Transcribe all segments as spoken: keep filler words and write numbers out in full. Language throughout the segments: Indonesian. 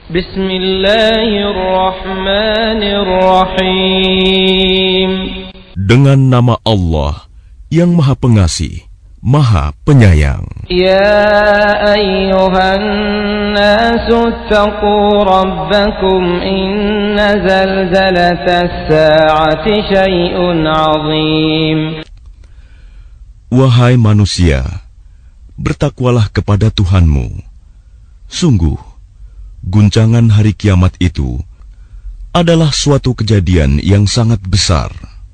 Bismillahirrahmanirrahim. Dengan nama Allah yang Maha Pengasih, Maha Penyayang. Ya ayyuhan nasu taqu rabbakum inna zalzalatas sa'ati syai'un 'azim. Wahai manusia, bertakwalah kepada Tuhanmu. Sungguh, guncangan hari kiamat itu adalah suatu kejadian yang sangat besar.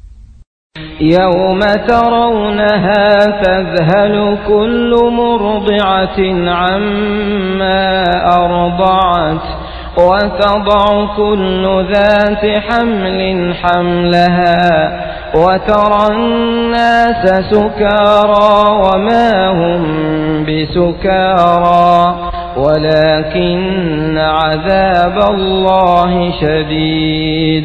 يوم ترونها تذهل كل مرضعة عما أرضعت وتضع كل ذات حمل حملها وترى الناس سكارى وما هم بسكارى ولكن عذاب الله شديد.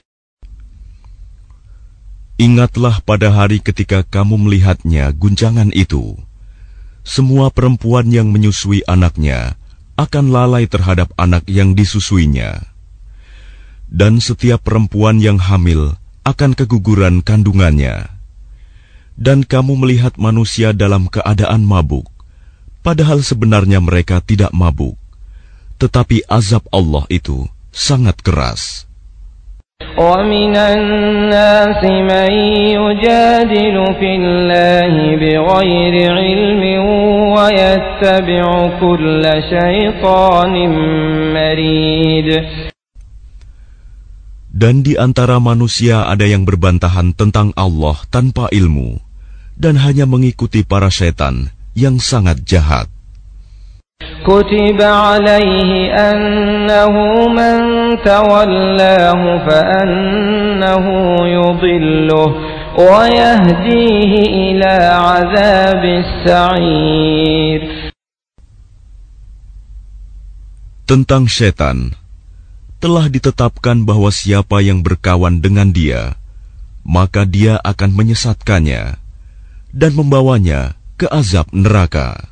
Ingatlah pada hari ketika kamu melihatnya guncangan itu. Semua perempuan yang menyusui anaknya akan lalai terhadap anak yang disusuinya. Dan setiap perempuan yang hamil akan keguguran kandungannya. Dan kamu melihat manusia dalam keadaan mabuk, padahal sebenarnya mereka tidak mabuk. Tetapi azab Allah itu sangat keras. وَمِنَ النَّاسِ مَن يُجَادِلُ فِي اللَّهِ بِغَيْرِ عِلْمٍ وَيَتَّبِعُ كُلَّ شَيْطَانٍ مَرِيدٍ. Dan di antara manusia ada yang berbantahan tentang Allah tanpa ilmu dan hanya mengikuti para syaitan yang sangat jahat. كتب عليه أنه من تولاه فأنه يضله ويهديه إلى عذاب السعير. Tentang syaitan, telah ditetapkan bahwa siapa yang berkawan dengan dia, maka dia akan menyesatkannya dan membawanya ke azab neraka.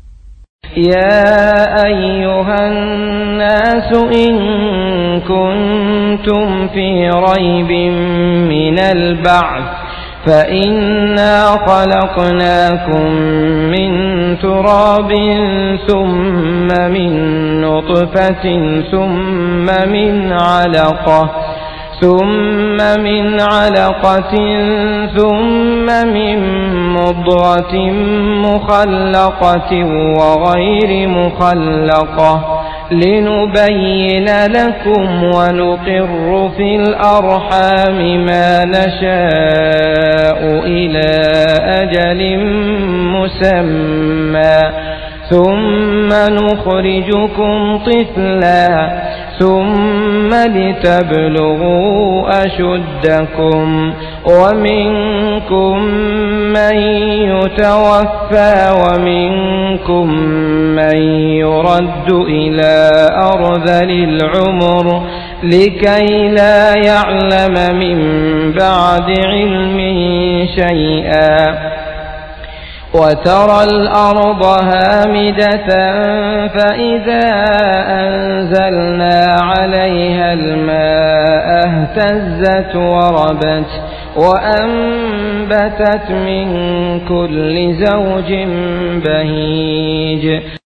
يا أيها الناس إن كنتم في ريب من البعث فإنا خلقناكم من تراب ثم من نطفة ثم من علقة ثم من علقة ثم من مضغة مخلقة وغير مخلقة لنبين لكم ونقر في الأرحام ما نشاء إلى أجل مسمى ثم نخرجكم طفلا ثم لتبلغوا أشدكم ومنكم من يتوفى ومنكم من يرد إلى أرذل العمر لكي لا يعلم من بعد علم شيئا وترى الأرض هامدة فإذا أنزلنا عليها الماء اهتزت وربت وأنبتت من كل زوج بهيج.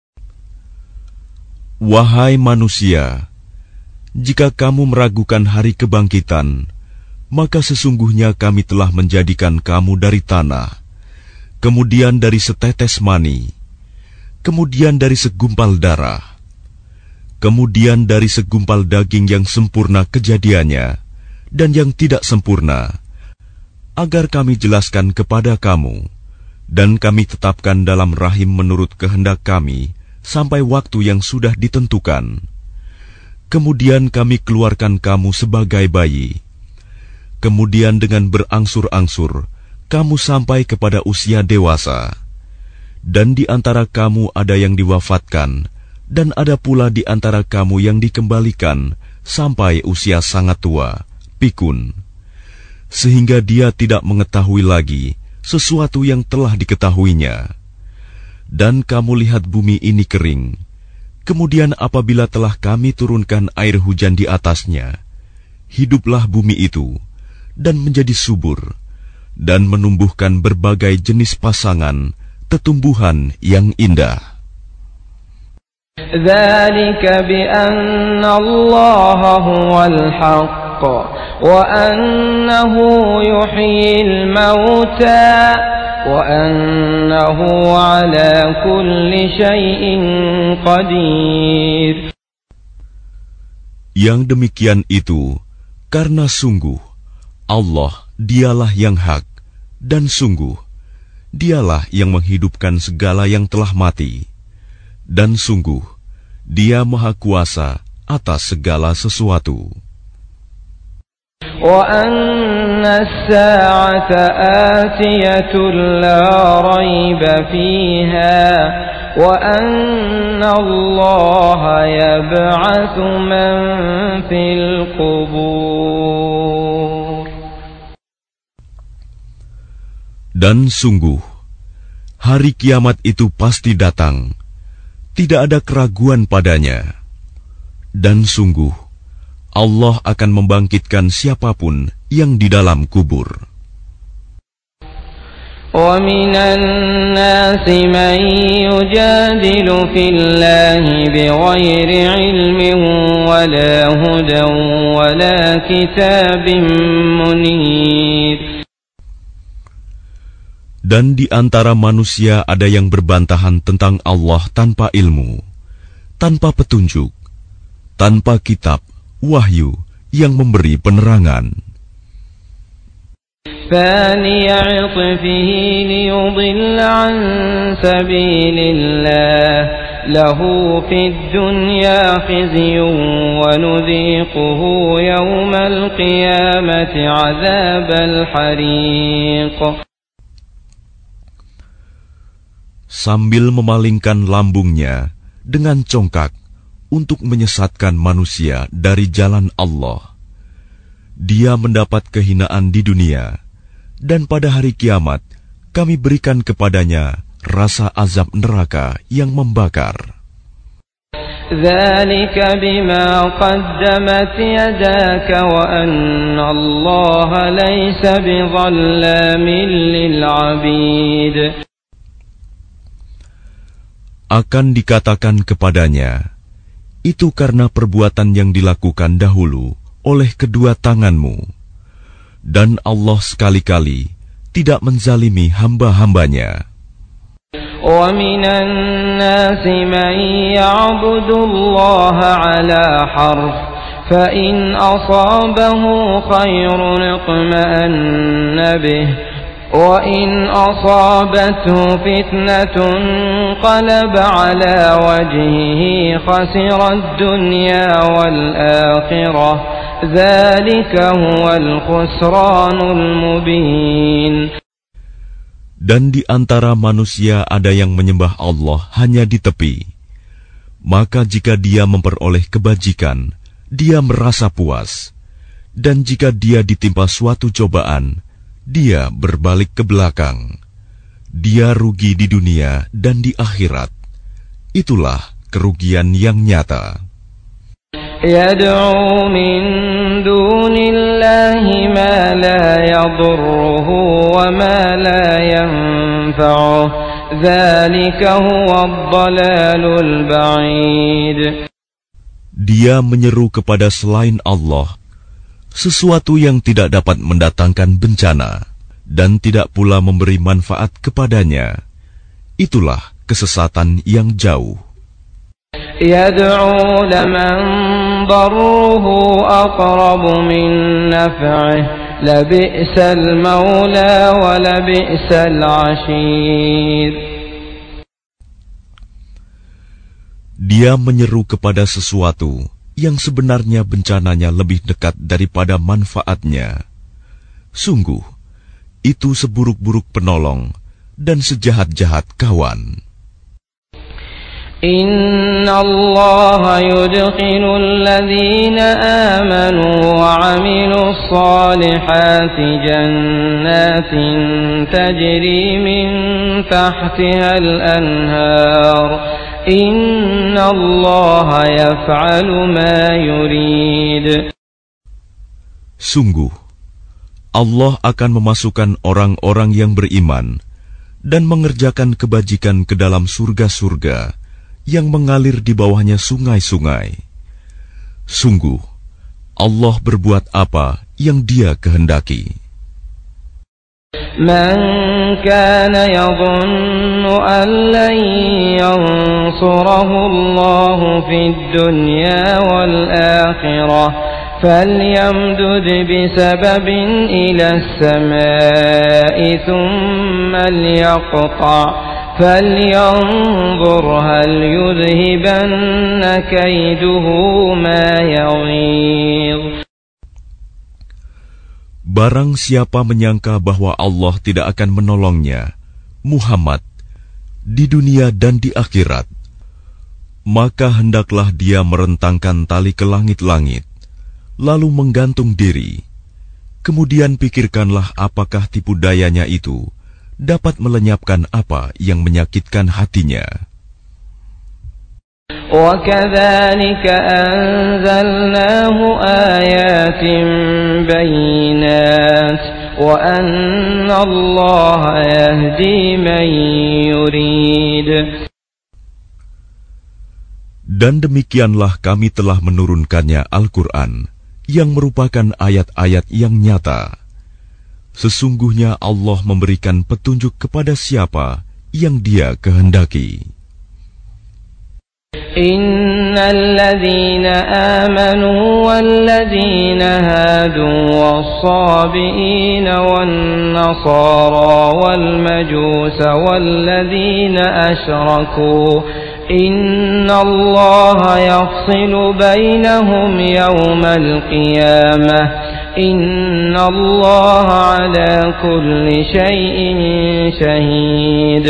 Wahai manusia, jika kamu meragukan hari kebangkitan, maka sesungguhnya kami telah menjadikan kamu dari tanah, kemudian dari setetes mani, kemudian dari segumpal darah, kemudian dari segumpal daging yang sempurna kejadiannya dan yang tidak sempurna, agar kami jelaskan kepada kamu, dan kami tetapkan dalam rahim menurut kehendak kami sampai waktu yang sudah ditentukan. Kemudian kami keluarkan kamu sebagai bayi. Kemudian dengan berangsur-angsur kamu sampai kepada usia dewasa, dan di antara kamu ada yang diwafatkan, dan ada pula di antara kamu yang dikembalikan sampai usia sangat tua, pikun, sehingga dia tidak mengetahui lagi sesuatu yang telah diketahuinya. Dan kamu lihat bumi ini kering, Kemudian apabila telah kami turunkan air hujan di atasnya, hiduplah bumi itu dan menjadi subur, dan menumbuhkan berbagai jenis pasangan, tetumbuhan yang indah. Dzalika bi anna Allaha huwal haqq wa annahu yuhyil mauta wa annahu ala kulli syai'in qadir. Yang demikian itu karena sungguh Allah dialah yang hak, dan sungguh dialah yang menghidupkan segala yang telah mati, dan sungguh Dia Maha Kuasa atas segala sesuatu. Wa anna as-sa'ata atiyatun la rayba fiha wa anna Allaha yab'atsu man fil qubur. Dan sungguh hari kiamat itu pasti datang, tidak ada keraguan padanya. Dan sungguh Allah akan membangkitkan siapapun yang di dalam kubur. وَمِنَ النَّاسِ مَن يُجَادِلُ فِي اللَّهِ بِغَيْرِ عِلْمٍ وَلَا هُدًى وَلَا كِتَابٍ مُنِيرٍ. Dan di antara manusia ada yang berbantahan tentang Allah tanpa ilmu, tanpa petunjuk, tanpa kitab, wahyu yang memberi penerangan. ثاني عطفه ليضل عن سبيل الله له في الدنيا خزي ونذيقه يوم القيامة عذاب الحريق. Sambil memalingkan lambungnya dengan congkak untuk menyesatkan manusia dari jalan Allah, dia mendapat kehinaan di dunia, dan pada hari kiamat kami berikan kepadanya rasa azab neraka yang membakar. ذلك بما قدمت يداك وأن الله ليس بظلام للعبيد. Akan dikatakan kepadanya, itu karena perbuatan yang dilakukan dahulu oleh kedua tanganmu, dan Allah sekali-kali tidak menzalimi hamba-hambanya. وَمِنَ النَّاسِ مَن يَعْبُدُ اللَّهَ عَلَى حَرْفٍ فَإِنْ أَصَابَهُ خَيْرٌ اطْمَأَنَّ بِهِ وَإِنْ أَصَابَتْهُ فِتْنَةٌ انقَلَبَ عَلَى وَجْهِهِ خَسِرَ الدُّنْيَا وَالْآخِرَةَ ذَلِكَ هُوَ الْخُسْرَانُ الْمُبِينُ. Dan di antara manusia ada yang menyembah Allah hanya di tepi. Maka jika dia memperoleh kebajikan, dia merasa puas. Dan jika dia ditimpa suatu cobaan, dia berbalik ke belakang. Dia rugi di dunia dan di akhirat. Itulah kerugian yang nyata. يدعو من دون الله ما لا يضره وما لا ينفعه ذلك هو الضلال البعيد. Dia menyeru kepada selain Allah sesuatu yang tidak dapat mendatangkan bencana dan tidak pula memberi manfaat kepadanya. Itulah kesesatan yang jauh. يدعو لمن ضره أقرب من نفعه لبئس المولى ولبئس العشير. Dia menyeru kepada sesuatu yang sebenarnya bencananya lebih dekat daripada manfaatnya. Sungguh, itu seburuk-buruk penolong dan sejahat-jahat kawan. إن الله يدخل الذين آمنوا وعملوا الصالحات جنات تجري من تحتها الأنهار Inna Allah yaf'alu ma yurid. Sungguh, Allah akan memasukkan orang-orang yang beriman dan mengerjakan kebajikan ke dalam surga-surga yang mengalir di bawahnya sungai-sungai. Sungguh, Allah berbuat apa yang Dia kehendaki. Man kana yadhunnu an lan yansurahu Allah fid dunya wal akhirah فليمدد بسبب إلى السماء ثم ليقطع فلينظر هل يذهبن كيده ما يغيظ. Barang siapa menyangka bahwa Allah tidak akan menolongnya, Muhammad, di dunia dan di akhirat, maka hendaklah dia merentangkan tali ke langit-langit, lalu menggantung diri. Kemudian pikirkanlah apakah tipu dayanya itu dapat melenyapkan apa yang menyakitkan hatinya. وَكَذَلِكَ أَنزَلْنَاهُ آيَاتٍ بَيِّنَاتٍ وَأَنَّ اللَّهَ يَهْدِي مَن يُرِيدُ. Dan demikianlah kami telah menurunkannya Al-Quran, yang merupakan ayat-ayat yang nyata. Sesungguhnya Allah memberikan petunjuk kepada siapa yang Dia kehendaki. Innal ladzina amanu wal ladzina hadu was-sabiina wan nasara wal majusa wal ladzina asyraku Inna Allah yafsilu bainahum yawmal qiyamah. Inna Allah ala kulli syai'in syahid.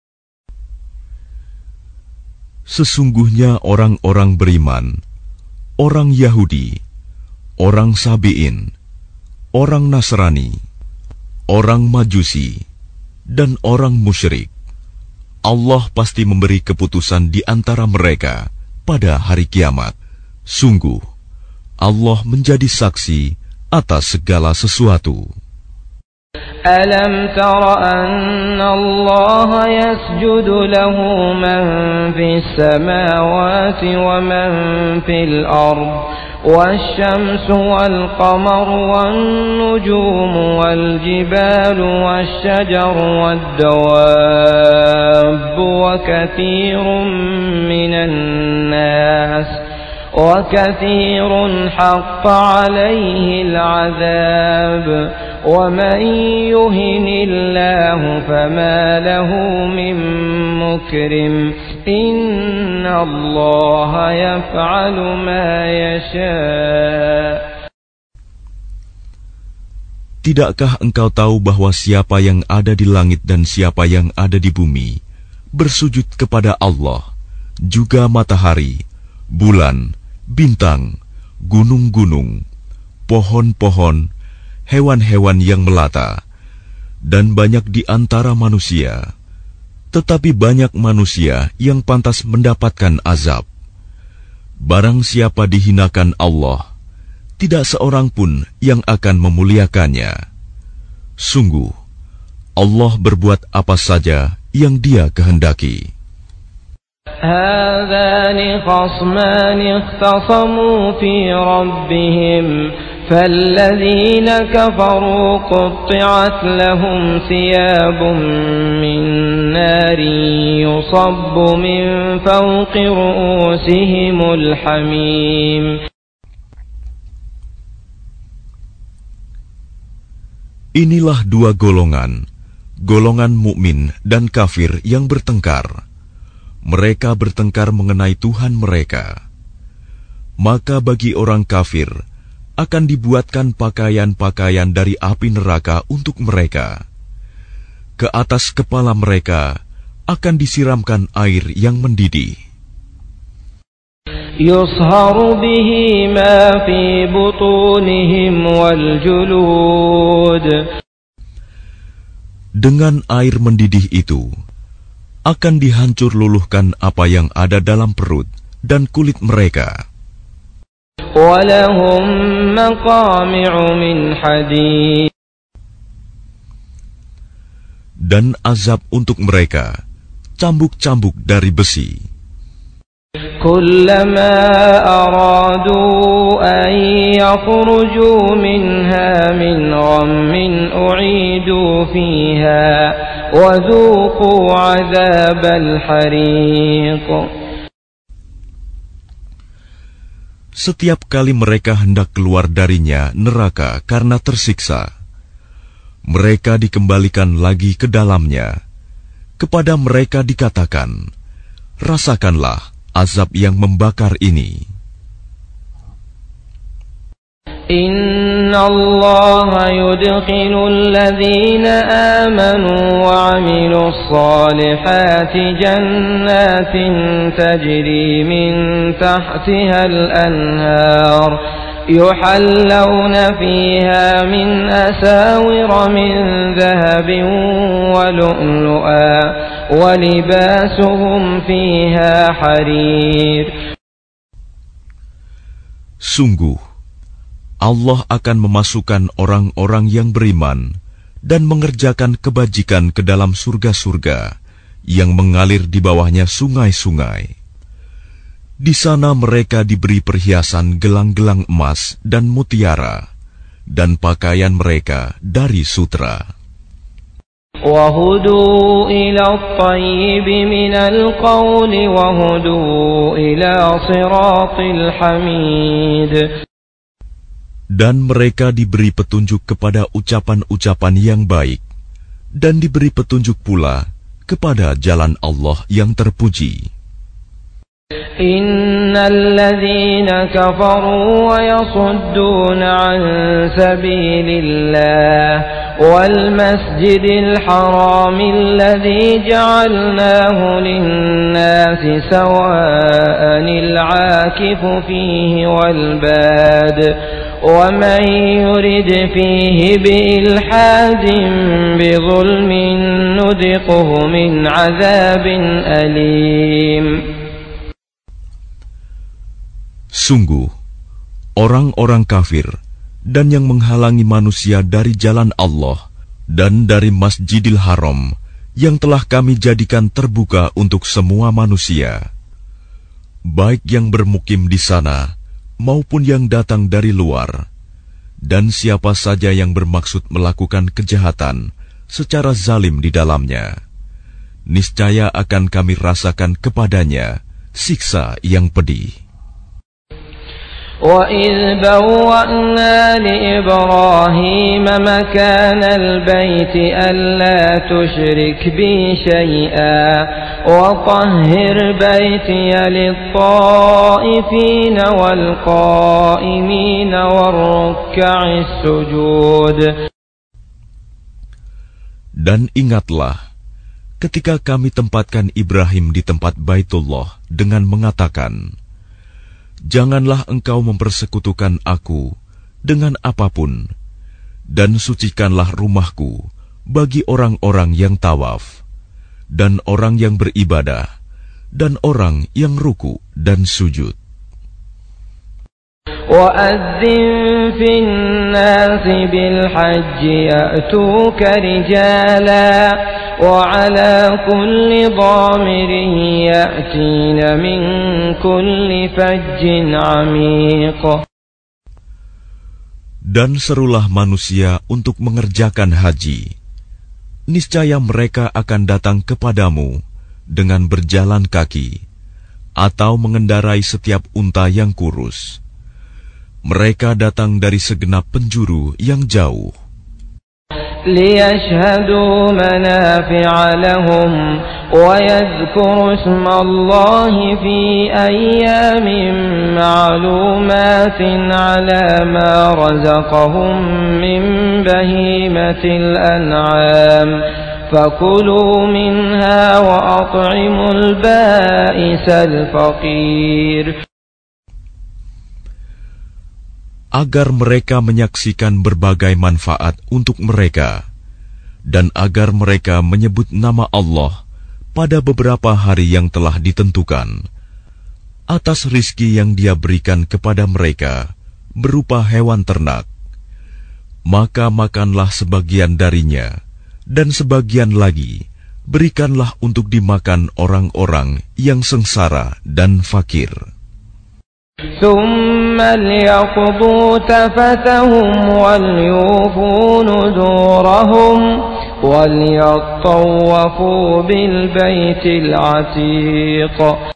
Sesungguhnya orang-orang beriman, orang Yahudi, orang Sabi'in, orang Nasrani, orang Majusi, dan orang musyrik, Allah pasti memberi keputusan di antara mereka pada hari kiamat. Sungguh, Allah menjadi saksi atas segala sesuatu. Alam tara anna Allah yasjudu lahu man fis samawati wa man fil ard والشمس والقمر والنجوم والجبال والشجر والدواب وكثير من الناس وكثير حق عليه العذاب ومن يهن الله فما له من مكرم إن الله يفعل ما يشاء. Tidakkah engkau tahu bahwa siapa yang ada di langit dan siapa yang ada di bumi bersujud kepada Allah, juga matahari, bulan, bintang, gunung-gunung, pohon-pohon, hewan-hewan yang melata, dan banyak di antara manusia. Tetapi banyak manusia yang pantas mendapatkan azab. Barang siapa dihinakan Allah, tidak seorang pun yang akan memuliakannya. Sungguh, Allah berbuat apa saja yang Dia kehendaki. هذان خصمان اختصموا في ربهم فالذين كفروا قطعت لهم ثياب من نار يصب من فوق رؤوسهم الحميم. Inilah dua golongan, golongan mukmin dan kafir yang bertengkar. Mereka bertengkar mengenai Tuhan mereka. Maka bagi orang kafir akan dibuatkan pakaian-pakaian dari api neraka untuk mereka. Ke atas kepala mereka akan disiramkan air yang mendidih. Yusharu bihi ma fi butunihim wal julud. Dengan air mendidih itu akan dihancur luluhkan apa yang ada dalam perut dan kulit mereka. وَلَهُمْ مَقَامِعُ مِنْ حَدِيدٍ. Dan azab untuk mereka, cambuk-cambuk dari besi. كُلَّمَا أَرَادُوا أَنْ يَخْرُجُوا مِنْهَا مِنْ غَمٍّ أُعِيدُوا فِيهَا وَذُوقُوا عَذَابَ الْحَرِيقِ. Setiap kali mereka hendak keluar darinya neraka karena tersiksa, mereka dikembalikan lagi ke dalamnya. Kepada mereka dikatakan, rasakanlah azab yang membakar ini. Inna Allah yudkhilu alladhina amanu wa 'amilus salihati jannatin tajri min tahtiha al-anhar yuhallawna fiha min asawira min dhahabin wa lu'lu'a wa libasuhum fiha harir. Sungguh Allah akan memasukkan orang-orang yang beriman dan mengerjakan kebajikan ke dalam surga-surga yang mengalir di bawahnya sungai-sungai. Di sana mereka diberi perhiasan gelang-gelang emas dan mutiara, dan pakaian mereka dari sutra. وَهُدُوا إِلَى الطَّيِّبِ مِنَ الْقَوْلِ وَهُدُوا إِلَى صِرَاطِ الْحَمِيدِ. Dan mereka diberi petunjuk kepada ucapan-ucapan yang baik, dan diberi petunjuk pula kepada jalan Allah yang terpuji. Innal ladzina kafaru wa yasudduna an sabilillah wal masjidil haram alladzi ja'alnahu lin-nasi sawa'anil 'akifu fihi wal bad وَمَنْ يُرِدْ فِيهِ بِإِلْحَادٍ بِظُلْمٍ نُذِقْهُ مِنْ عَذَابٍ أَلِيمٍ. Sungguh, orang-orang kafir dan yang menghalangi manusia dari jalan Allah dan dari Masjidil Haram yang telah kami jadikan terbuka untuk semua manusia, baik yang bermukim di sana maupun yang datang dari luar, dan siapa saja yang bermaksud melakukan kejahatan secara zalim di dalamnya, niscaya akan kami rasakan kepadanya siksa yang pedih. وَإِذْ بَوَّأْنَا لِإِبْرَاهِيمَ مَكَانَ الْبَيْتِ أَلَّا تُشْرِكْ بِي شَيْئًا وَطَهِّرْ بَيْتِيَ لِلطَّائِفِينَ وَالْقَائِمِينَ وَالرُّكَّعِ السُّجُودِ. Dan ingatlah ketika kami tempatkan Ibrahim di tempat Baitullah dengan mengatakan, janganlah engkau mempersekutukan aku dengan apapun, dan sucikanlah rumahku bagi orang-orang yang tawaf, dan orang yang beribadah, dan orang yang ruku dan sujud. وَأَذِّن فِي النَّاسِ بِالْحَجِّ يَأْتُوكَ رِجَالًا وَعَلَى كُلِّ ضَامِرٍ يَأْتِينَ مِنْ كُلِّ فَجٍّ عَمِيقٍ. Dan serulah manusia untuk mengerjakan haji. Niscaya mereka akan datang kepadamu dengan berjalan kaki atau mengendarai setiap unta yang kurus. Mereka datang dari segenap penjuru yang jauh. لِيَشْهَدُوا مَنَافِعَ لَهُمْ وَيَذْكُرُوا اسْمَ اللَّهِ فِي أَيَّامٍ مَّعْلُومَاتٍ عَلَى مَا رَزَقَهُم مِّن بَهِيمَةِ الْأَنْعَامِ فَكُلُوا مِنْهَا وَأَطْعِمُوا الْبَائِسَ الْفَقِيرَ. Agar mereka menyaksikan berbagai manfaat untuk mereka, dan agar mereka menyebut nama Allah pada beberapa hari yang telah ditentukan, atas rizki yang Dia berikan kepada mereka berupa hewan ternak. Maka makanlah sebagian darinya, dan sebagian lagi berikanlah untuk dimakan orang-orang yang sengsara dan fakir. ثم ليقضوا تفتهم وليوفوا نذورهم وليطوفوا بالبيت العتيق.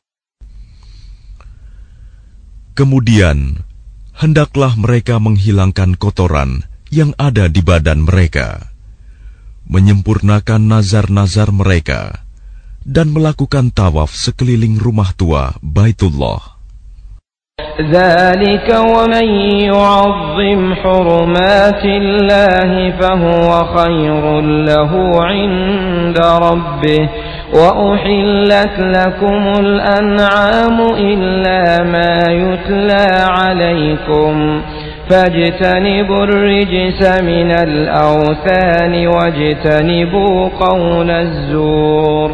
Kemudian hendaklah mereka menghilangkan kotoran yang ada di badan mereka, menyempurnakan nazar-nazar mereka, dan melakukan tawaf sekeliling rumah tua Baitullah. ذلك ومن يعظم حرمات الله فهو خير له عند ربه وأحلت لكم الأنعام إلا ما يتلى عليكم فاجتنبوا الرجس من الأوثان واجتنبوا قول الزور.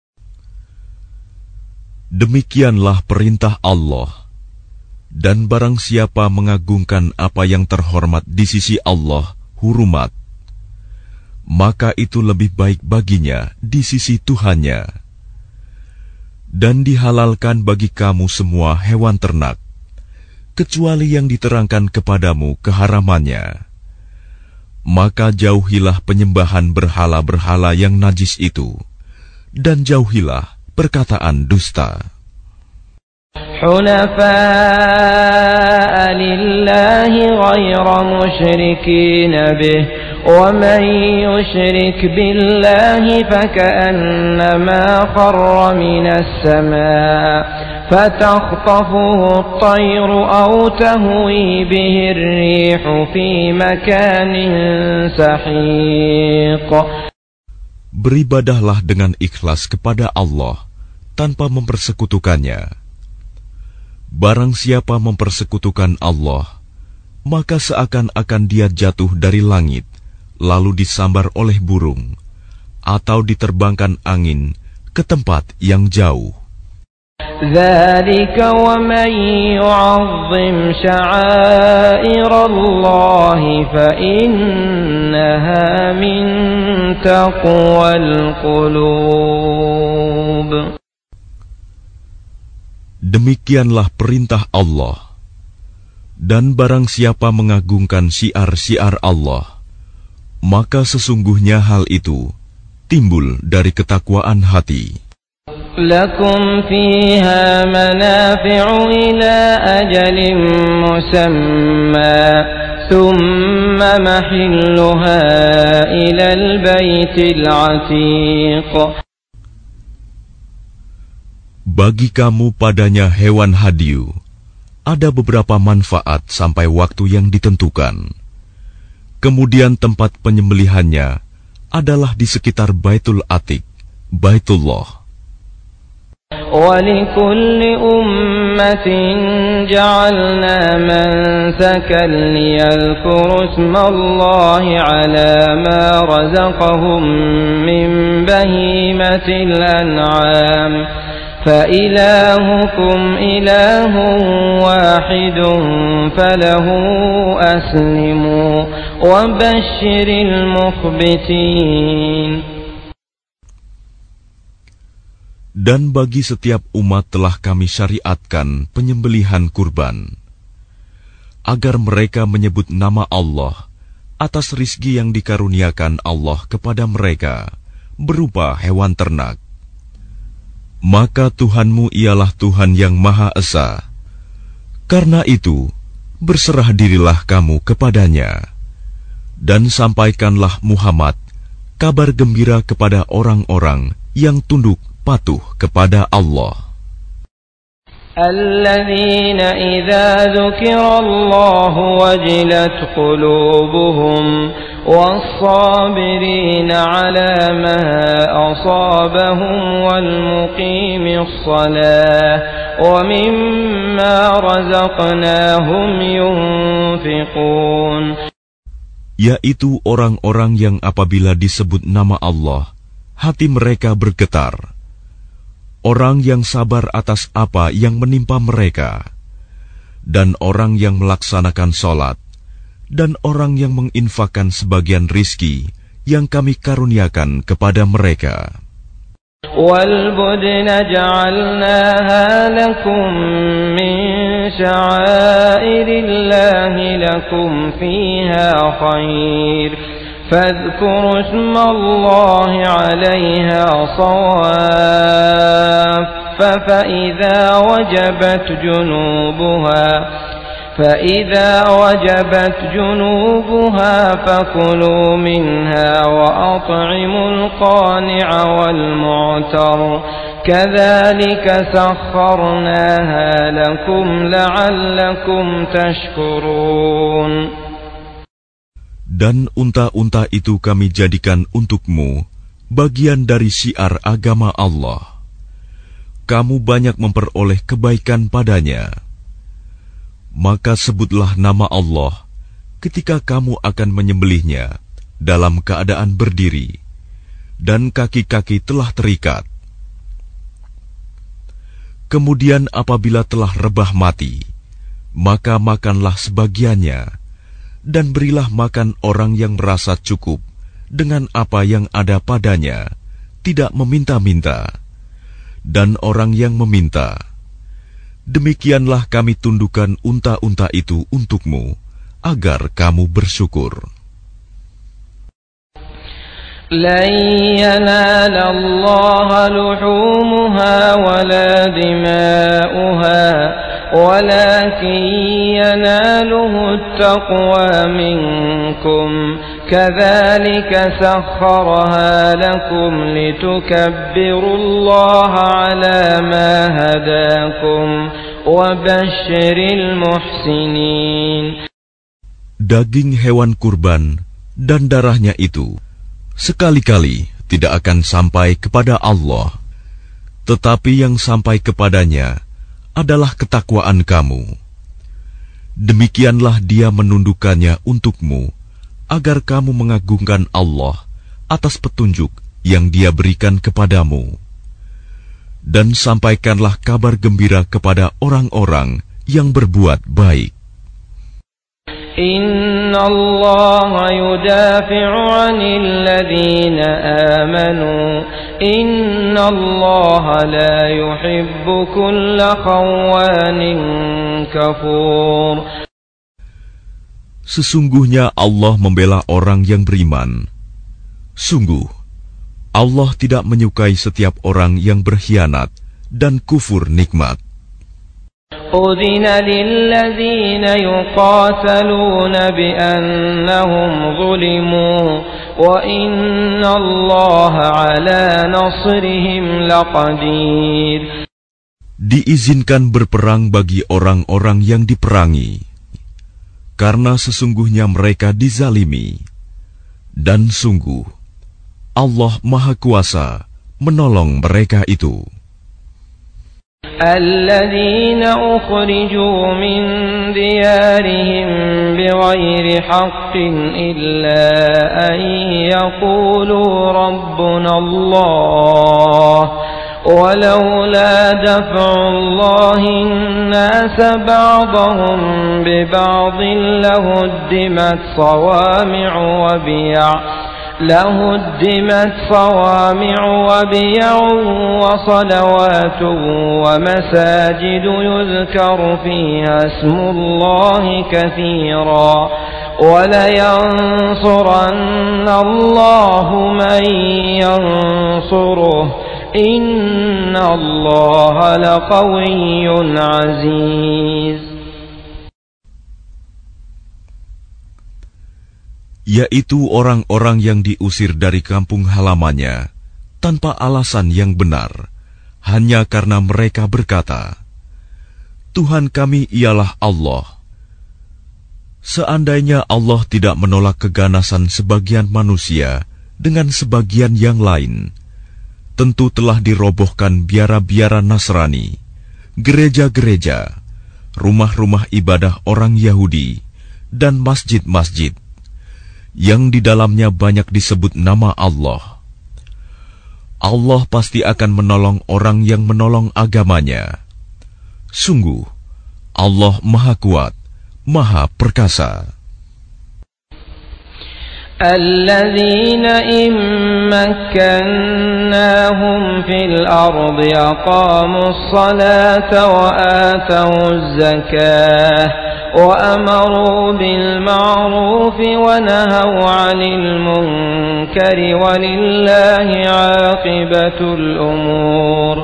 Demikianlah perintah Allah. Dan barang siapa mengagungkan apa yang terhormat di sisi Allah, hurumat, maka itu lebih baik baginya di sisi Tuhannya. Dan dihalalkan bagi kamu semua hewan ternak, kecuali yang diterangkan kepadamu keharamannya. Maka jauhilah penyembahan berhala-berhala yang najis itu, dan jauhilah perkataan dusta. حنفاء لله غير مشركين به ومن يشرك بالله فكأنما خر من السماء فتخطفه الطير أو تهوي به الريح في مكان سحيق. Beribadahlah dengan ikhlas kepada Allah tanpa mempersekutukannya. Barang siapa mempersekutukan Allah, maka seakan-akan dia jatuh dari langit, lalu disambar oleh burung, atau diterbangkan angin ke tempat yang jauh. ذلك ومن يعظم شعائر الله فإنها من تقوى القلوب. Demikianlah perintah Allah. Dan barang siapa mengagungkan syiar-syiar Allah, maka sesungguhnya hal itu timbul dari ketakwaan hati. Lakum fiha manafi'u ila ajalin musamma thumma mahilluha ila al-baitil atiq. Bagi kamu padanya hewan hadiu, ada beberapa manfaat sampai waktu yang ditentukan. Kemudian tempat penyembelihannya adalah di sekitar Baitul Atiq, Baitullah. وَلِكُلِّ أُمَّةٍ جَعَلْنَا مَنسَكًا لِيَذْكُرُوا اسْمَ اللَّهِ عَلَى مَا رَزَقَهُم مِّن بَهِيمَةِ الْأَنْعَامِ فَإِلَٰهُكُمْ إِلَٰهٌ وَاحِدٌ فَلَهُ أَسْلِمُوا وَبَشِّرِ الْمُخْبِتِينَ. Dan bagi setiap umat telah kami syariatkan penyembelihan kurban, agar mereka menyebut nama Allah atas rizki yang dikaruniakan Allah kepada mereka berupa hewan ternak. Maka Tuhanmu ialah Tuhan yang Maha Esa. Karena itu, berserah dirilah kamu kepadanya. Dan sampaikanlah Muhammad kabar gembira kepada orang-orang yang tunduk patuh kepada Allah. الذين إذا ذكر الله وجلت قلوبهم والصابرين على ما أصابهم والمقيم الصلاة ومما رزقناهم ينفقون. Yaitu orang-orang yang apabila disebut nama Allah, hati mereka bergetar, orang yang sabar atas apa yang menimpa mereka, dan orang yang melaksanakan sholat, dan orang yang menginfakkan sebagian rizki yang kami karuniakan kepada mereka. وَالْبُدْنَ جَعَلْنَاهَا لَكُمْ مِنْ شَعَائِرِ اللَّهِ لَكُمْ فِيهَا خَيْرٌ فَاذْكُرُوا اسْمَ اللَّهِ عَلَيْهَا صَوَافَّ فَإِذَا وَجَبَتْ جُنُوبُهَا فَإِذَا وَجَبَتْ جُنُوبُهَا فَكُلُوا مِنْهَا وَأَطْعِمُوا الْقَانِعَ وَالْمُعْتَرَّ كَذَلِكَ سَخَّرْنَاهَا لَكُمْ لَعَلَّكُمْ تَشْكُرُونَ. Dan unta-unta itu kami jadikan untukmu bagian dari syiar agama Allah. Kamu banyak memperoleh kebaikan padanya. Maka sebutlah nama Allah ketika kamu akan menyembelihnya dalam keadaan berdiri dan kaki-kaki telah terikat. Kemudian apabila telah rebah mati, maka makanlah sebagiannya dan berilah makan orang yang merasa cukup dengan apa yang ada padanya, tidak meminta-minta, dan orang yang meminta. Demikianlah kami tundukkan unta-unta itu untukmu, agar kamu bersyukur. لَنْ يَنَالَ اللَّهَ لُحُومُهَا وَلَا دِمَاؤُهَا وَلَكِنْ يَنَالُهُ التَّقْوَى مِنْكُمْ كَذَلِكَ سَخَّرَهَا لَكُمْ لِتُكَبِّرُوا اللَّهَ عَلَى مَا هَدَاكُمْ وَبَشِّرِ الْمُحْسِنِينَ. Daging hewan kurban dan darahnya itu sekali-kali tidak akan sampai kepada Allah, tetapi yang sampai kepadanya adalah ketakwaan kamu. Demikianlah Dia menundukkannya untukmu, agar kamu mengagungkan Allah atas petunjuk yang Dia berikan kepadamu. Dan sampaikanlah kabar gembira kepada orang-orang yang berbuat baik. Inna Allah yudafi'u 'anil ladzina amanu. Inna Allah la yuhibbu kulla khawanin kafur. Sesungguhnya Allah membela orang yang beriman. Sungguh, Allah tidak menyukai setiap orang yang berkhianat dan kufur nikmat. أذن للذين يقاتلون بأنهم ظلموا وإن الله على نصرهم لقدير. Diizinkan berperang bagi orang-orang yang diperangi, karena sesungguhnya mereka dizalimi, dan sungguh Allah Maha Kuasa menolong mereka itu. الذين أخرجوا من ديارهم بغير حق إلا أن يقولوا ربنا الله ولولا دفع الله الناس بعضهم ببعض لهدمت صوامع وبيع لهدمت صوامع وبيع وصلوات ومساجد يذكر فيها اسم الله كثيرا ولينصرن الله من ينصره إن الله لقوي عزيز. Yaitu orang-orang yang diusir dari kampung halamannya tanpa alasan yang benar, hanya karena mereka berkata, Tuhan kami ialah Allah. Seandainya Allah tidak menolak keganasan sebagian manusia dengan sebagian yang lain, tentu telah dirobohkan biara-biara Nasrani, gereja-gereja, rumah-rumah ibadah orang Yahudi, dan masjid-masjid yang di dalamnya banyak disebut nama Allah. Allah pasti akan menolong orang yang menolong agamanya. Sungguh, Allah Maha Kuat, Maha Perkasa. الذين إن مكناهم في الأرض أقاموا الصلاة وآتوا الزكاة وأمروا بالمعروف ونهوا عن المنكر ولله عاقبة الأمور.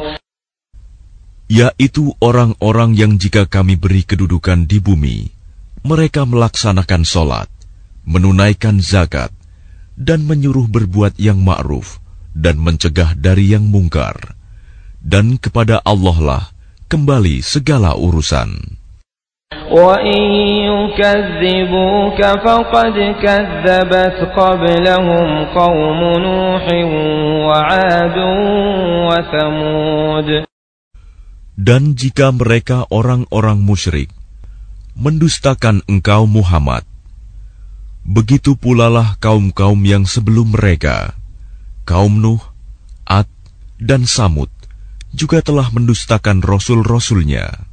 Yaitu orang-orang yang jika kami beri kedudukan di bumi, mereka melaksanakan sholat, menunaikan zakat, dan menyuruh berbuat yang ma'ruf dan mencegah dari yang mungkar. Dan kepada Allah lah kembali segala urusan. وَإِن يُكَذِّبُوكَ فَقَدْ كَذَّبَتْ قَبْلَهُمْ قَوْمُ نُوحٍ وَعَادٌ وَثَمُودَ. Dan jika mereka orang-orang musyrik mendustakan engkau Muhammad, begitu pula lah kaum-kaum yang sebelum mereka, kaum Nuh, Ad, dan Samud, juga telah mendustakan rasul-rasulnya.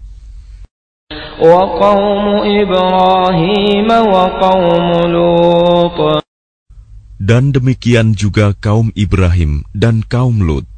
Wa qaum Ibrahim wa qaum Lut. Dan demikian juga kaum Ibrahim dan kaum Lut.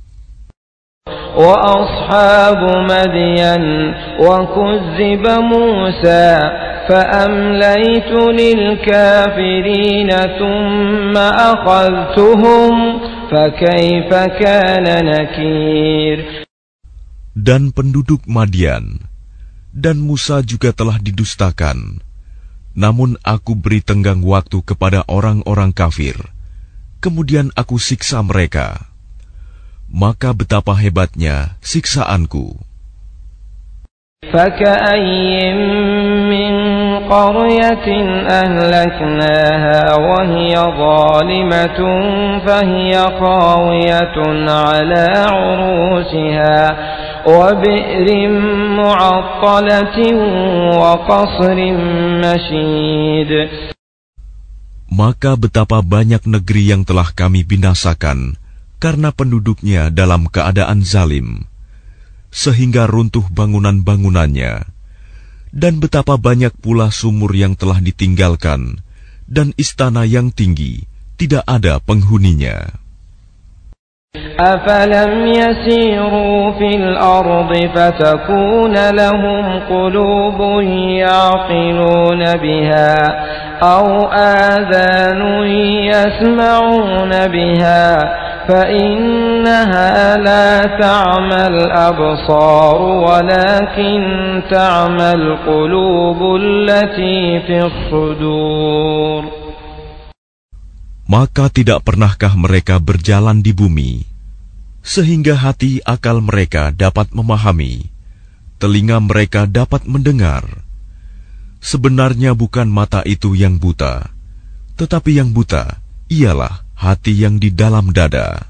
Wa ashabu Madyan wa kuzziba Musa فأمليت للكافرين ثم أخذتهم فكيف كان نكير. Dan penduduk Madian dan Musa juga telah didustakan. Namun aku beri tenggang waktu kepada orang-orang kafir, kemudian aku siksa mereka. Maka betapa hebatnya siksaanku. فَكَأَيٍّ مِّن قَرْيَةٍ أَهْلَكْنَاهَا وَهِيَ ظَالِمَةٌ فَهِيَ خَاوِيَةٌ عَلَى عُرُوشِهَا وَبِئْرٍ مُّعَطَّلَةٍ وَقَصْرٍ مَّشِيدٍ. Maka betapa banyak negeri yang telah kami binasakan karena penduduknya dalam keadaan zalim, sehingga runtuh bangunan-bangunannya, dan betapa banyak pula sumur yang telah ditinggalkan, dan istana yang tinggi tidak ada penghuninya. أَفَلَمْ يَسِيرُوا فِي الْأَرْضِ فَتَكُونَ لَهُمْ قُلُوبٌ يَعْقِلُونَ بِهَا أَوْ آذَانٌ يَسْمَعُونَ بِهَا فإنها لا تعمى الأبصار ولكن تعمى القلوب التي في الصدور. Maka tidak pernahkah mereka berjalan di bumi, sehingga hati akal mereka dapat memahami, telinga mereka dapat mendengar. Sebenarnya bukan mata itu yang buta, tetapi yang buta ialah hati yang di dalam dada.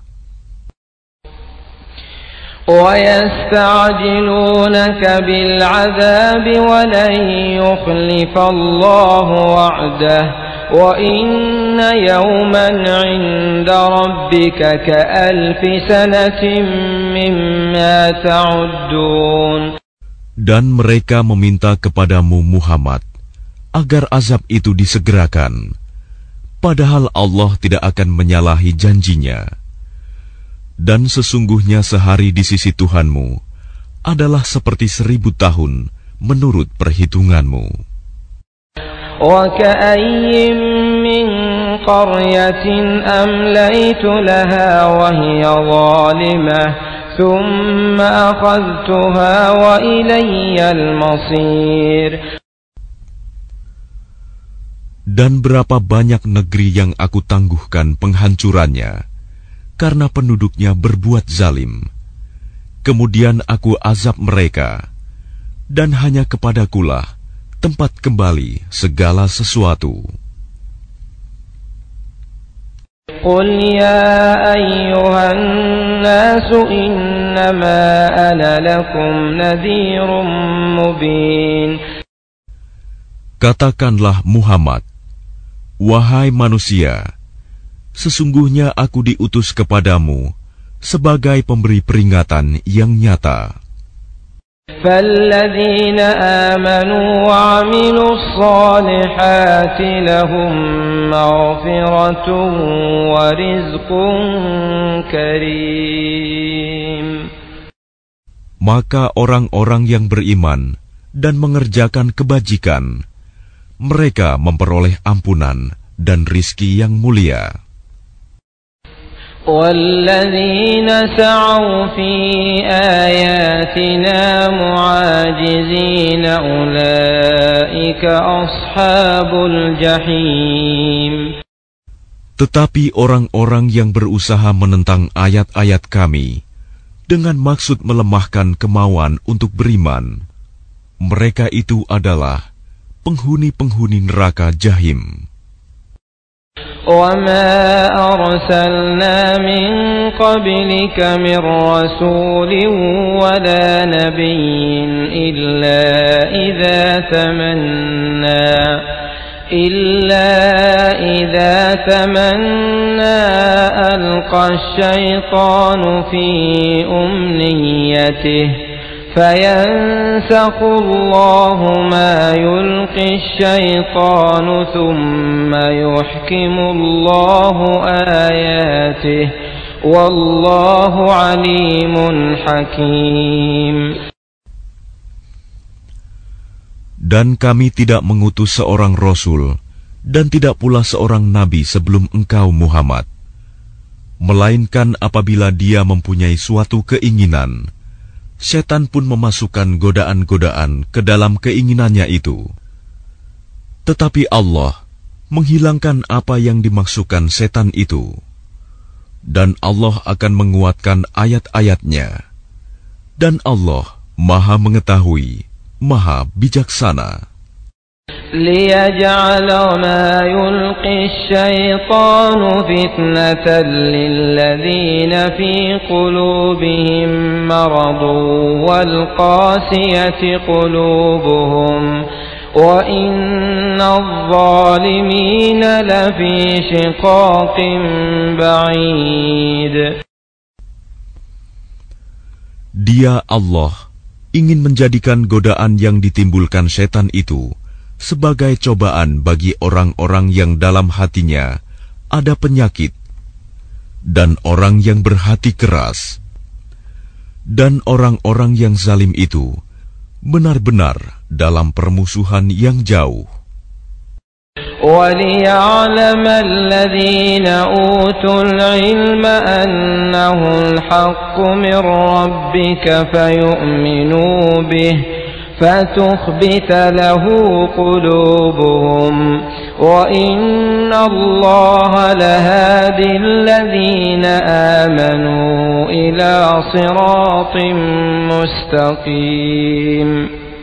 وَيَسْتَعْجِلُونَكَ بِالْعَذَابِ وَلَن يُخْلِفَ اللَّهُ وَعْدَهُ وَإِنَّ يَوْمًا عِندَ رَبِّكَ كَأَلْفِ سَنَةٍ مِّمَّا تَعُدُّونَ. Dan mereka meminta kepadamu Muhammad agar azab itu disegerakan, padahal Allah tidak akan menyalahi janjinya. Dan sesungguhnya sehari di sisi Tuhanmu adalah seperti seribu tahun menurut perhitunganmu. وَكَأَيٍّ مِّن قَرْيَةٍ أَمْلَيْتُ لَهَا وَهِيَ ظَالِمَةٌ ثُمَّ أَخَذْتُهَا وَإِلَيَّ الْمَصِيرُ. Dan berapa banyak negeri yang aku tangguhkan penghancurannya, karena penduduknya berbuat zalim. Kemudian aku azab mereka, dan hanya kepadakulah tempat kembali segala sesuatu. قُلْ يَا أَيُّهَا النَّاسُ إِنَّمَا أَنَا لَكُمْ نَذِيرٌ مُبِينٌ. Katakanlah Muhammad, wahai manusia, sesungguhnya aku diutus kepadamu sebagai pemberi peringatan yang nyata. فالذين آمنوا وعملوا الصالحات لهم مغفرة ورزق كريم. Maka orang-orang yang beriman dan mengerjakan kebajikan, mereka memperoleh ampunan dan rizki yang mulia. وَالَّذِينَ سَعَوْا فِي آيَاتِنَا مُعَاجِزِينَ أُولَئِكَ أَصْحَابُ الْجَحِيمِ. Tetapi orang-orang yang berusaha menentang ayat-ayat kami dengan maksud melemahkan kemauan untuk beriman, mereka itu adalah penghuni-penghuni neraka Jahim. وَمَا أَرْسَلْنَا مِن قَبْلِكَ مِن رَّسُولٍ وَلَا نَبِيٍّ إِلَّا إِذَا تَمَنَّى إِلَّا إِذَا تَمَنَّى أَلْقَى الشَّيْطَانُ فِي أُمْنِيَّتِهِ فَيَنسَخُ اللَّهُ مَا يُلْقِي الشَّيْطَانُ ثُمَّ يُحْكِمُ اللَّهُ آيَاتِهِ وَاللَّهُ عَلِيمٌ حَكِيمٌ. Dan kami tidak mengutus seorang Rasul dan tidak pula seorang Nabi sebelum engkau Muhammad, melainkan apabila dia mempunyai suatu keinginan, setan pun memasukkan godaan-godaan ke dalam keinginannya itu. Tetapi Allah menghilangkan apa yang dimaksudkan setan itu, dan Allah akan menguatkan ayat-ayatnya. Dan Allah Maha Mengetahui, Maha Bijaksana. لِيَجْعَلَ مَا يُلْقِي الشَّيْطَانُ فِتْنَةً لِلَّذِينَ فِي قُلُوبِهِم مَّرَضٌ وَالْقَاسِيَةِ قُلُوبُهُمْ وَإِنَّ الظَّالِمِينَ لَفِي شِقَاقٍ بَعِيدٍ. Dia Allah ingin menjadikan godaan yang ditimbulkan setan itu sebagai cobaan bagi orang-orang yang dalam hatinya ada penyakit, dan orang yang berhati keras, dan orang-orang yang zalim itu benar-benar dalam permusuhan yang jauh. وَلِيَعْلَمَ الَّذِينَ أُوتُوا الْعِلْمَ أَنَّهُ الْحَقُّ مِنْ رَبِّكَ فَيُؤْمِنُوا بِهِ فَتُخْبِتَ لَهُ قُلُوبُهُمْ وَإِنَّ اللَّهَ لَهَادِي الَّذِينَ آمَنُوا إِلَى صِرَاطٍ مُسْتَقِيمٍ.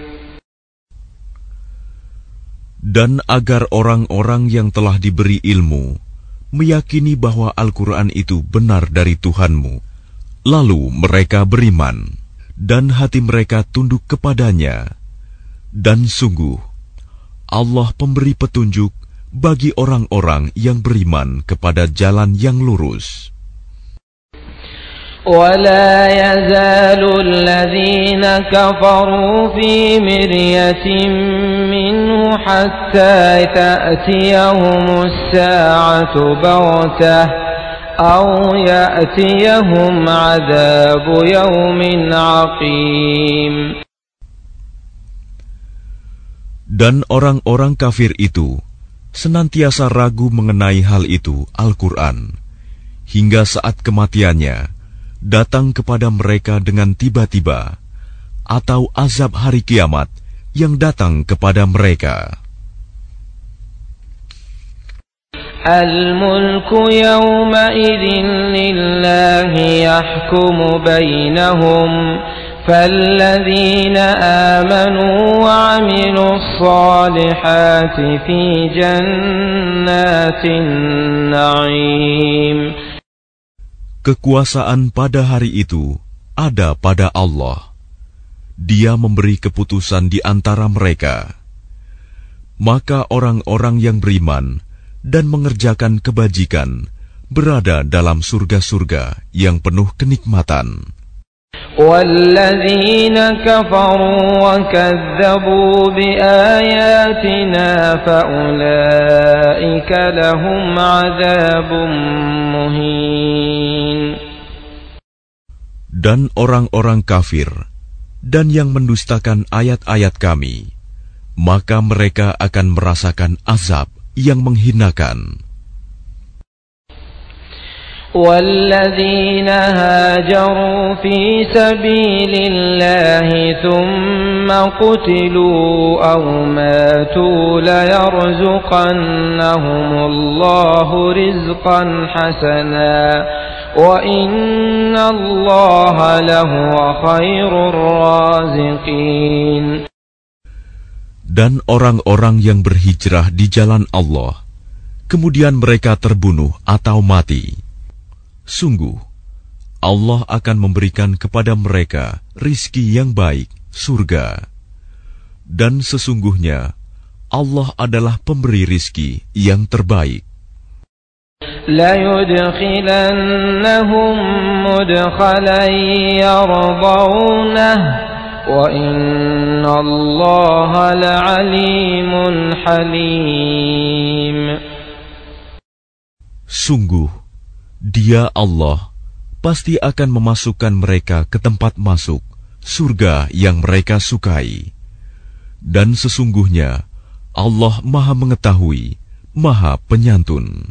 Dan agar orang-orang yang telah diberi ilmu meyakini bahwa Al-Quran itu benar dari Tuhanmu, lalu mereka beriman, dan hati mereka tunduk kepadanya. Dan sungguh, Allah pemberi petunjuk bagi orang-orang yang beriman kepada jalan yang lurus. وَلَا يَزَالُ الَّذِينَ كَفَرُوا فِي مِرْيَةٍ مِّنْهُ حَتَّى تَأْتِيَهُمُ السَّاعَةُ بَغْتَةً أَوْ يَأْتِيَهُمْ عَذَابُ يَوْمٍ عَقِيمٍ. Dan orang-orang kafir itu senantiasa ragu mengenai hal itu, Al-Quran, hingga saat kematiannya datang kepada mereka dengan tiba-tiba, atau azab hari kiamat yang datang kepada mereka. Al-mulku yawma'idhin lillahi yahkumu bainahum فالذين آمنوا وعملوا الصالحات في جنات النعيم. Kekuasaan pada hari itu ada pada Allah. Dia memberi keputusan di antara mereka. Maka orang-orang yang beriman dan mengerjakan kebajikan berada dalam surga-surga yang penuh kenikmatan. وَالَّذِينَ كَفَرُوا وَكَذَّبُوا بِآيَاتِنَا فَأُولَئِكَ لَهُمْ عَذَابٌ مُهِينٌ. Dan orang-orang kafir dan yang mendustakan ayat-ayat Kami, maka mereka akan merasakan azab yang menghinakan. وَالَّذِينَ هَاجَرُوا فِي سَبِيلِ اللَّهِ ثُمَّ قُتِلُوا أَوْ مَاتُوا لَيَرْزُقَنَّهُمُ اللَّهُ رِزْقًا حَسَنًا وَإِنَّ اللَّهَ لَهُوَ خَيْرُ الرَّازِقِينَ. Dan orang-orang yang berhijrah di jalan Allah, kemudian mereka terbunuh atau mati, sungguh, Allah akan memberikan kepada mereka rizki yang baik, surga. Dan sesungguhnya, Allah adalah pemberi rizki yang terbaik. لَيُدْخِلَنَّهُمْ مُدْخَلًا يَرْضَوْنَهُ وَإِنَّ اللَّهَ لَعَلِيمٌ حَلِيمٌ. Sungguh, Dia Allah pasti akan memasukkan mereka ke tempat masuk surga yang mereka sukai. Dan sesungguhnya Allah Maha Mengetahui, Maha Penyantun.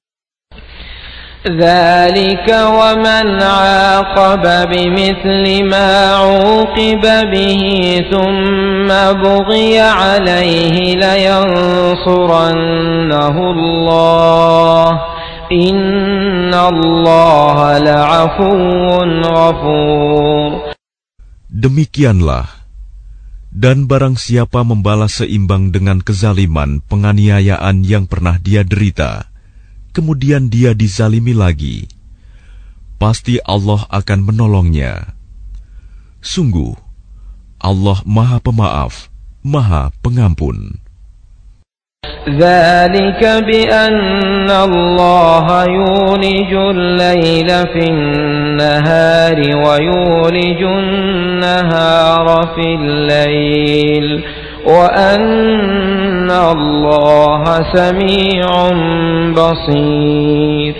ذَلِكَ وَمَنْ عَاقَبَ بِمِثْلِ مَا عُوقِبَ بِهِ ثُمَّ بُغِيَ عَلَيْهِ لَيَنصُرَنَّهُ اللَّهُ إِنَّ اللَّهَ لَعَفُوٌّ غَفُورٌ. Demikianlah, dan barang siapa membalas seimbang dengan kezaliman penganiayaan yang pernah dia derita, kemudian dia dizalimi lagi, pasti Allah akan menolongnya. Sungguh, Allah Maha Pemaaf, Maha Pengampun. ذَلِكَ بِأَنَّ اللَّهَ يُولِجُ اللَّيْلَ فِي النَّهَارِ وَيُولِجُ النَّهَارَ فِي اللَّيْلِ وَأَنَّ اللَّهَ سَمِيعٌ بَصِيرٌ.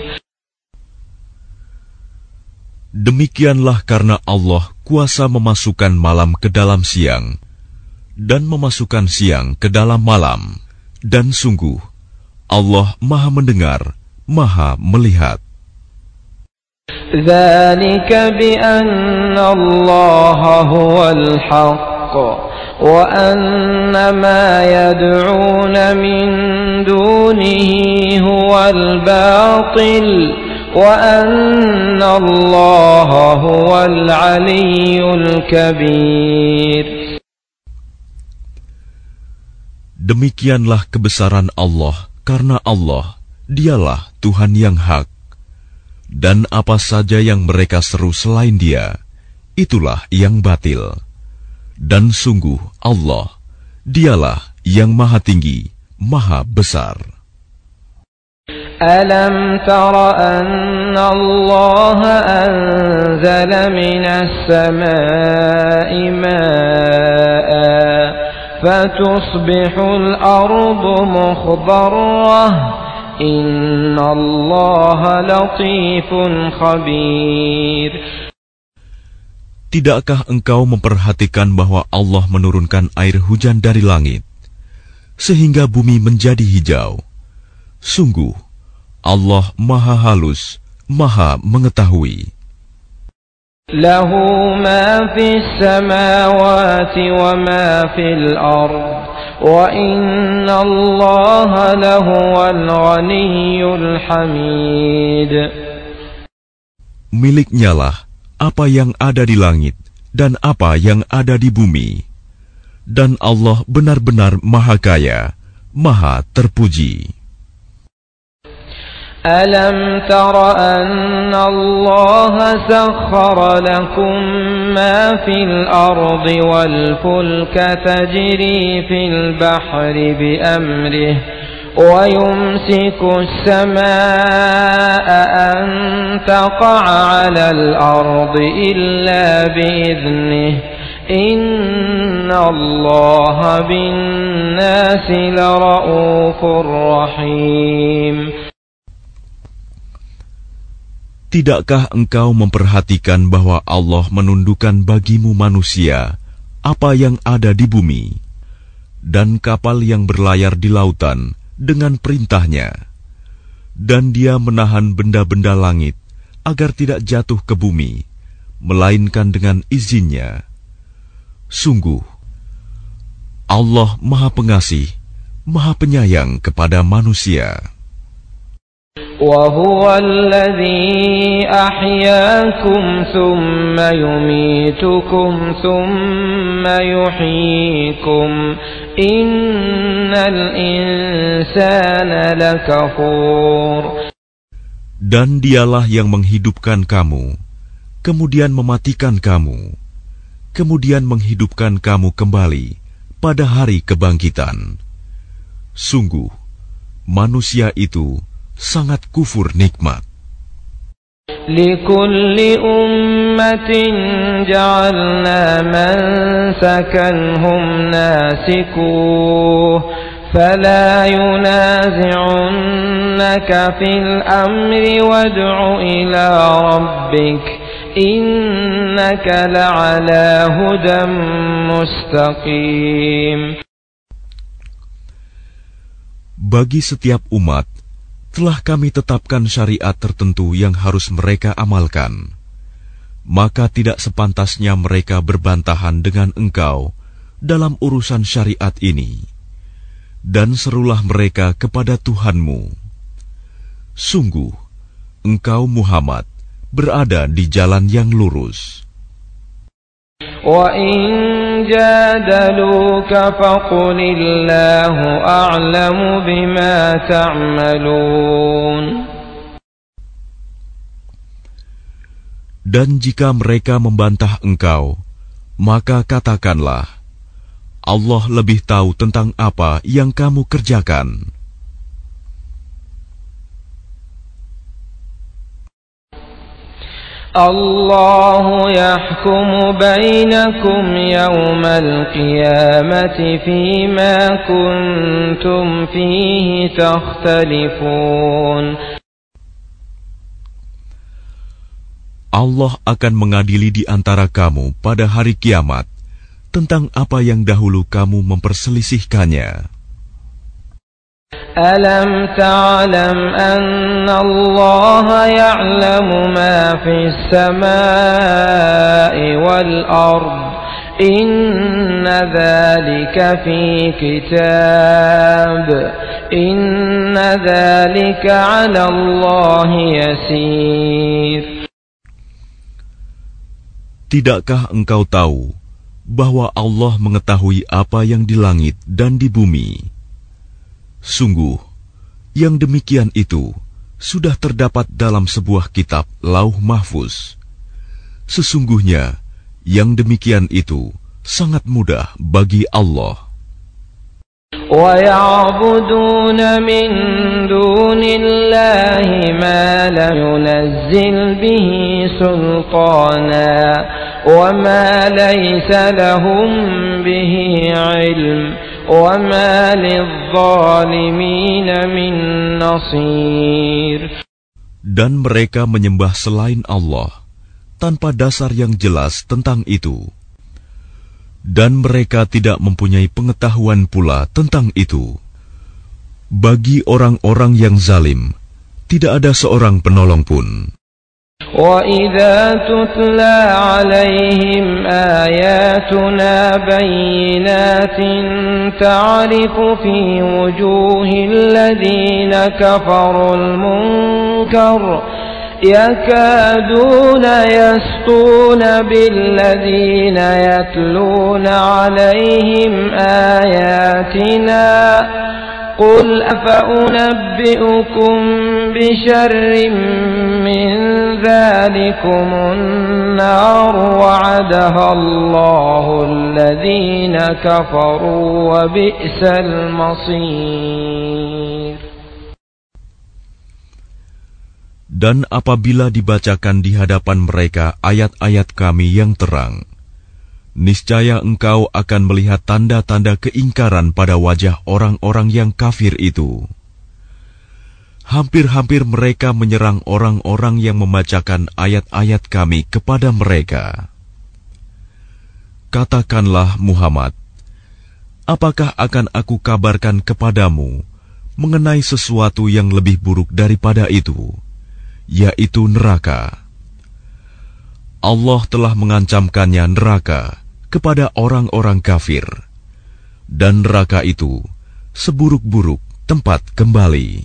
Demikianlah karena Allah kuasa memasukkan malam ke dalam siang dan memasukkan siang ke dalam malam. Dan sungguh, Allah Maha Mendengar, Maha Melihat. ذَلِكَ بِأَنَّ اللَّهَ هُوَ الْحَقُّ وَأَنَّ مَا يَدْعُونَ مِن دُونِهِ هُوَ الْبَاطِلُ وَأَنَّ اللَّهَ هُوَ الْعَلِيُّ الْكَبِيرُ. Demikianlah kebesaran Allah, karena Allah, Dialah Tuhan yang hak. Dan apa saja yang mereka seru selain Dia, itulah yang batil. Dan sungguh Allah, Dialah yang Maha Tinggi, Maha Besar. Alam tara anna Allah anzala minas samaa'i maa'an فتصبح الأرض مخضرة إن الله لطيف خبير. Tidakkah engkau memperhatikan bahwa Allah menurunkan air hujan dari langit, sehingga bumi menjadi hijau? Sungguh, Allah Maha Halus, Maha Mengetahui. له ما في السماوات وما في الأرض وإن الله لهو الغني الحميد. Miliknyalah apa yang ada di langit dan apa yang ada di bumi, dan Allah benar-benar Maha Kaya, Maha Terpuji. ألم تر أن الله سخر لكم ما في الأرض والفلك تجري في البحر بأمره ويمسك السماء أن تقع على الأرض إلا بإذنه إن الله بالناس لرؤوف رحيم. Tidakkah engkau memperhatikan bahwa Allah menundukkan bagimu manusia apa yang ada di bumi dan kapal yang berlayar di lautan dengan perintahnya, dan Dia menahan benda-benda langit agar tidak jatuh ke bumi melainkan dengan izinnya. Sungguh Allah Maha Pengasih, Maha Penyayang kepada manusia. وَهُوَ الَّذِي أَحْيَاكُمْ ثُمَّ يُمِيتُكُمْ ثُمَّ يُحْيِيكُمْ إِنَّ الْإِنسَانَ لَكَفُورٌ. Dan Dialah yang menghidupkan kamu, kemudian mematikan kamu, kemudian menghidupkan kamu kembali pada hari kebangkitan. Sungguh, manusia itu sangat kufur nikmat. لِكُلِّ أُمَّةٍ جَعَلْنَا مَنسَكًا هُمْ نَاسِكُوهُ فَلَا يُنَازِعُنَّكَ فِي الْأَمْرِ وَادْعُ إِلَى رَبِّكَ إِنَّكَ لَعَلَى هُدًى مُسْتَقِيمٍ. Bagi setiap umat telah kami tetapkan syariat tertentu yang harus mereka amalkan. Maka tidak sepantasnya mereka berbantahan dengan engkau dalam urusan syariat ini. Dan serulah mereka kepada Tuhanmu. Sungguh, engkau Muhammad berada di jalan yang lurus. وَإِنْ جَادَلُوكَ فَقُلِ اللَّهُ أَعْلَمُ بِمَا تَعْمَلُونَ. Dan jika mereka membantah engkau, maka katakanlah, Allah lebih tahu tentang apa yang kamu kerjakan. الله يحكم بينكم يوم القيامة فيما كنتم فيه تختلفون. Allah akan mengadili di antara kamu pada hari kiamat tentang apa yang dahulu kamu memperselisihkannya. أَلَمْ تَعْلَمْ أَنَّ اللَّهَ يَعْلَمُ مَا فِي السَّمَاءِ وَالْأَرْضِ إِنَّ ذَلِكَ فِي كِتَابٍ إِنَّ ذَلِكَ عَلَى اللَّهِ يَسِيرٌ. Tidakkah engkau tahu bahwa Allah mengetahui apa yang di langit dan di bumi? Sungguh, yang demikian itu sudah terdapat dalam sebuah kitab Lauh Mahfuz. Sesungguhnya, yang demikian itu sangat mudah bagi Allah. وَيَعْبُدُونَ مِن دُونِ اللَّهِ مَا لَمْ يُنَزِّلْ بِهِ سُلْطَانًا وَمَا لَيْسَ لَهُم بِهِ عِلْمٌ وَمَا لِلظَّالِمِينَ مِن نَّصِيرٍ. Dan mereka menyembah selain Allah tanpa dasar yang jelas tentang itu. Dan mereka tidak mempunyai pengetahuan pula tentang itu. Bagi orang-orang yang zalim, tidak ada seorang penolong pun. وَإِذَا تُتْلَى عَلَيْهِمْ آيَاتُنَا بَيِّنَاتٍ تَعْرِفُ فِي وُجُوهِ الَّذِينَ كَفَرُوا الْمُنكَرَ يَكَادُونَ يَسْطُونَ بِالَّذِينَ يَتْلُونَ عَلَيْهِمْ آيَاتِنَا قُلْ أَفَأُنَبِّئُكُم بِشَرٍّ مِّن ذلكم النار وعدها الله الذين كفروا وبئس المصير. Dan apabila dibacakan di hadapan mereka ayat-ayat Kami yang terang, niscaya engkau akan melihat tanda-tanda keingkaran pada wajah orang-orang yang kafir itu. Hampir-hampir mereka menyerang orang-orang yang membacakan ayat-ayat Kami kepada mereka. Katakanlah Muhammad, apakah akan aku kabarkan kepadamu mengenai sesuatu yang lebih buruk daripada itu, yaitu neraka? Allah telah mengancamkannya neraka kepada orang-orang kafir, dan neraka itu seburuk-buruk tempat kembali.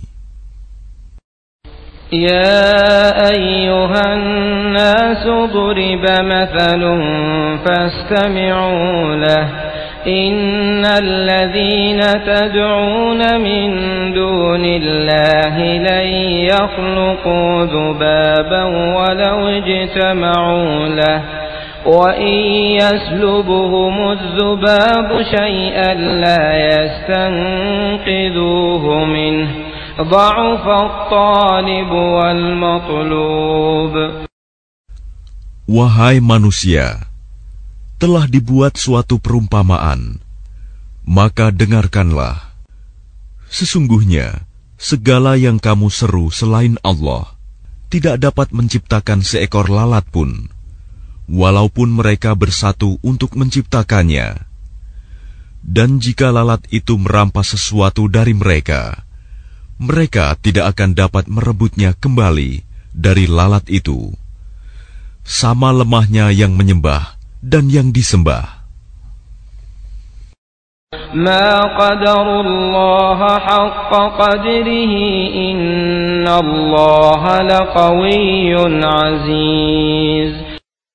Ya ayyuhan nasu duriba mathalun fastami'u lah. Innal ladhina tad'una min dunillahi lan yakhluqu dhubaban walau ijtama'u lah. وَإِنْ يَسْلُبْهُمُ الذُّبَابُ شَيْئًا لَا يَسْتَنْقِذُوهُ مِنْهُ ضَعُفَ الطَّالِبُ وَالْمَطْلُوبُ. Wahai manusia, telah dibuat suatu perumpamaan, maka dengarkanlah. Sesungguhnya, segala yang kamu seru selain Allah tidak dapat menciptakan seekor lalat pun, walaupun mereka bersatu untuk menciptakannya. Dan jika lalat itu merampas sesuatu dari mereka, mereka tidak akan dapat merebutnya kembali dari lalat itu. Sama lemahnya yang menyembah dan yang disembah. Ma qadarullaha haqqa qadrihi innallaha laqawiyyun aziz.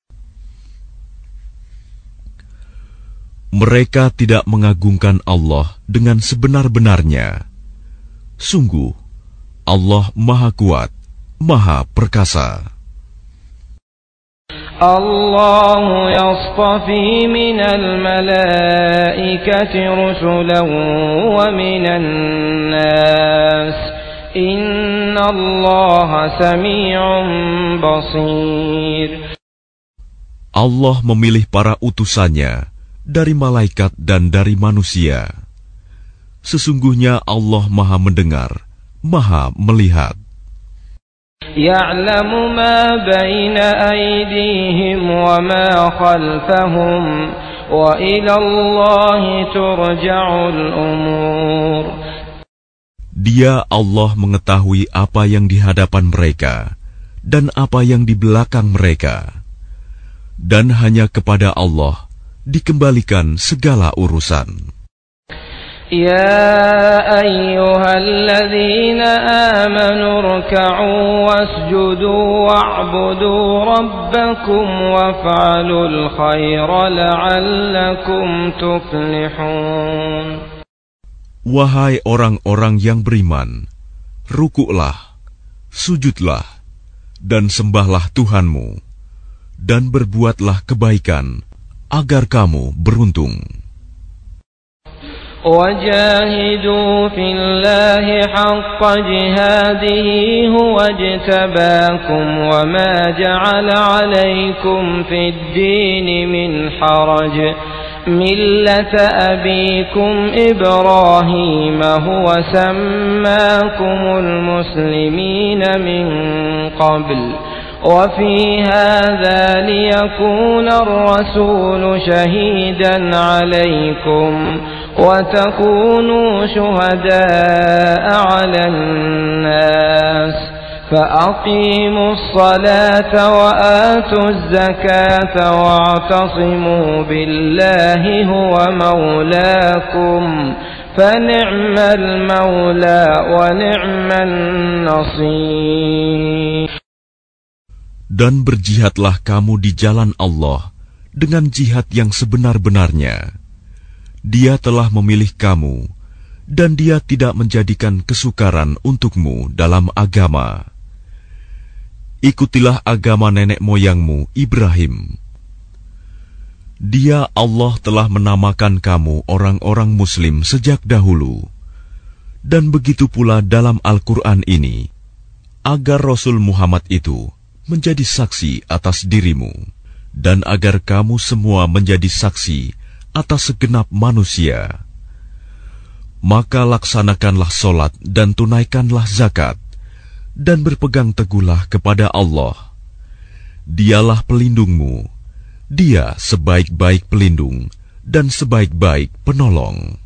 Mereka tidak mengagungkan Allah dengan sebenar-benarnya. Sungguh, Allah Maha Kuat, Maha Perkasa. Allahu yastafi minal malaikati rusulan wa minan nas. Innallaha sami'un basir. Allah memilih para utusannya dari malaikat dan dari manusia. Sesungguhnya Allah Maha Mendengar, Maha Melihat. Ya'lamu ma baina aydihim wa ma khalfahum wa ila Allahi turja'ul umur. Dia Allah mengetahui apa yang di hadapan mereka dan apa yang di belakang mereka. Dan hanya kepada Allah dikembalikan segala urusan. Ya ayyuhalladzina amanu ruk'u wasjudu wa'budu rabbakum waf'alul khaira la'allakum tuflihun. Wahai orang-orang yang beriman, rukuklah, sujudlah, dan sembahlah Tuhanmu, dan berbuatlah kebaikan, agar kamu beruntung. وَجَاهِدُوا فِي اللَّهِ حَقَّ جِهَادِهِ هُوَ اجْتَبَاكُمْ وَمَا جَعَلَ عَلَيْكُمْ فِي الدِّينِ مِنْ حَرَجٍ مِلَّةَ أَبِيكُمْ إِبْرَاهِيمَ هُوَ سَمَّاكُمُ الْمُسْلِمِينَ مِنْ قَبْلُ وفي هذا ليكون الرسول شهيدا عليكم وتكونوا شهداء على الناس فأقيموا الصلاة وآتوا الزكاة واعتصموا بالله هو مولاكم فنعم المولى ونعم النصير. Dan berjihadlah kamu di jalan Allah dengan jihad yang sebenar-benarnya. Dia telah memilih kamu, dan Dia tidak menjadikan kesukaran untukmu dalam agama. ikutilah agama nenek moyangmu Ibrahim. Dia Allah telah menamakan kamu orang-orang Muslim sejak dahulu. Dan begitu pula dalam Al-Quran ini, agar Rasul Muhammad itu menjadi saksi atas dirimu, dan agar kamu semua menjadi saksi atas segenap manusia. Maka laksanakanlah solat dan tunaikanlah zakat, dan berpegang teguhlah kepada Allah. Dialah pelindungmu, Dia sebaik-baik pelindung dan sebaik-baik penolong.